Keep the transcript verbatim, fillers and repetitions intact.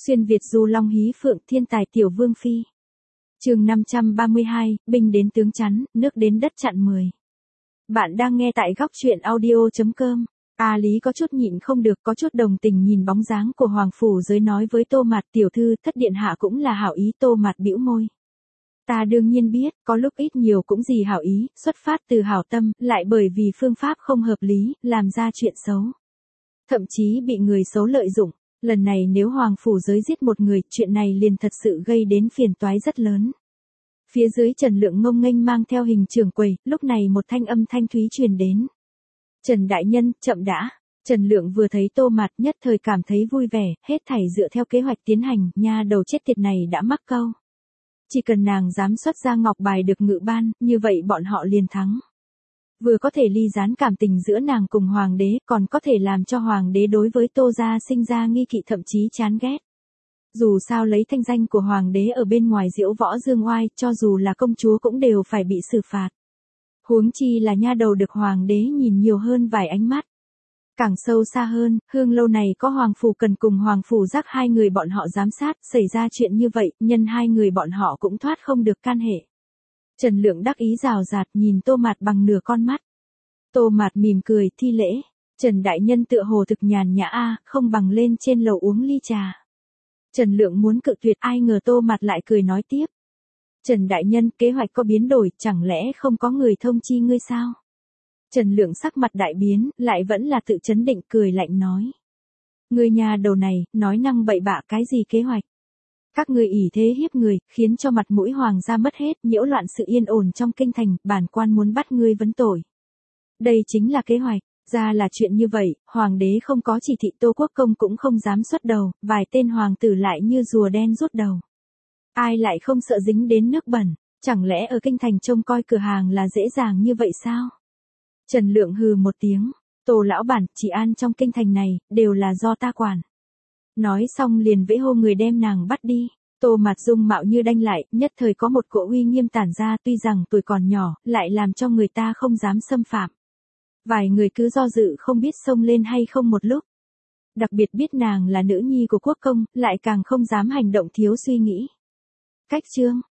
Xuyên Việt du long hí phượng thiên tài tiểu vương phi. Chương năm trăm ba mươi hai, binh đến tướng chắn, nước đến đất chặn mười. Bạn đang nghe tại góc truyện audio chấm com. A Lý có chút nhịn không được, có chút đồng tình nhìn bóng dáng của hoàng phủ giới nói với Tô Mạt, tiểu thư, thất điện hạ cũng là hảo ý. Tô Mạt bĩu môi. Ta đương nhiên biết, có lúc ít nhiều cũng gì hảo ý, xuất phát từ hảo tâm, lại bởi vì phương pháp không hợp lý, làm ra chuyện xấu. Thậm chí bị người xấu lợi dụng. Lần này nếu hoàng phủ giới giết một người, chuyện này liền thật sự gây đến phiền toái rất lớn. Phía dưới Trần Lượng ngông nghênh mang theo hình trưởng quầy, lúc này một thanh âm thanh thúy truyền đến. Trần đại nhân, chậm đã. Trần Lượng vừa thấy Tô Mạt nhất thời cảm thấy vui vẻ, hết thảy dựa theo kế hoạch tiến hành, nha đầu chết tiệt này đã mắc câu. Chỉ cần nàng dám xuất ra ngọc bài được ngự ban, như vậy bọn họ liền thắng. Vừa có thể ly gián cảm tình giữa nàng cùng hoàng đế, còn có thể làm cho hoàng đế đối với Tô gia sinh ra nghi kỵ, thậm chí chán ghét. Dù sao lấy thanh danh của hoàng đế ở bên ngoài diễu võ dương oai, cho dù là công chúa cũng đều phải bị xử phạt. Huống chi là nha đầu được hoàng đế nhìn nhiều hơn vài ánh mắt. Càng sâu xa hơn, hương lâu này có hoàng phủ cần cùng hoàng phủ giác hai người bọn họ giám sát, xảy ra chuyện như vậy, nhân hai người bọn họ cũng thoát không được can hệ. Trần Lượng đắc ý rào rạt nhìn Tô Mạt bằng nửa con mắt. Tô Mạt mỉm cười thi lễ. Trần đại nhân tựa hồ thực nhàn nhã a, không bằng lên trên lầu uống ly trà. Trần Lượng muốn cự tuyệt, ai ngờ Tô Mạt lại cười nói tiếp. Trần đại nhân, kế hoạch có biến đổi, chẳng lẽ không có người thông chi ngươi sao? Trần Lượng sắc mặt đại biến, lại vẫn là tự trấn định, cười lạnh nói. Ngươi nhà đầu này, nói năng bậy bạ cái gì kế hoạch? Các ngươi ỷ thế hiếp người, khiến cho mặt mũi hoàng gia mất hết, nhiễu loạn sự yên ổn trong kinh thành, bản quan muốn bắt ngươi vấn tội. Đây chính là kế hoạch, ra là chuyện như vậy, hoàng đế không có chỉ thị, Tô Quốc công cũng không dám xuất đầu, vài tên hoàng tử lại như rùa đen rút đầu. Ai lại không sợ dính đến nước bẩn, chẳng lẽ ở kinh thành trông coi cửa hàng là dễ dàng như vậy sao? Trần Lượng hừ một tiếng, Tô lão bản, chỉ an trong kinh thành này, đều là do ta quản. Nói xong liền vẫy hô người đem nàng bắt đi. Tô Mạt dung mạo như đanh lại, nhất thời có một cỗ uy nghiêm tản ra, tuy rằng tuổi còn nhỏ, lại làm cho người ta không dám xâm phạm. Vài người cứ do dự không biết xông lên hay không một lúc. Đặc biệt biết nàng là nữ nhi của quốc công, lại càng không dám hành động thiếu suy nghĩ. Cách chương,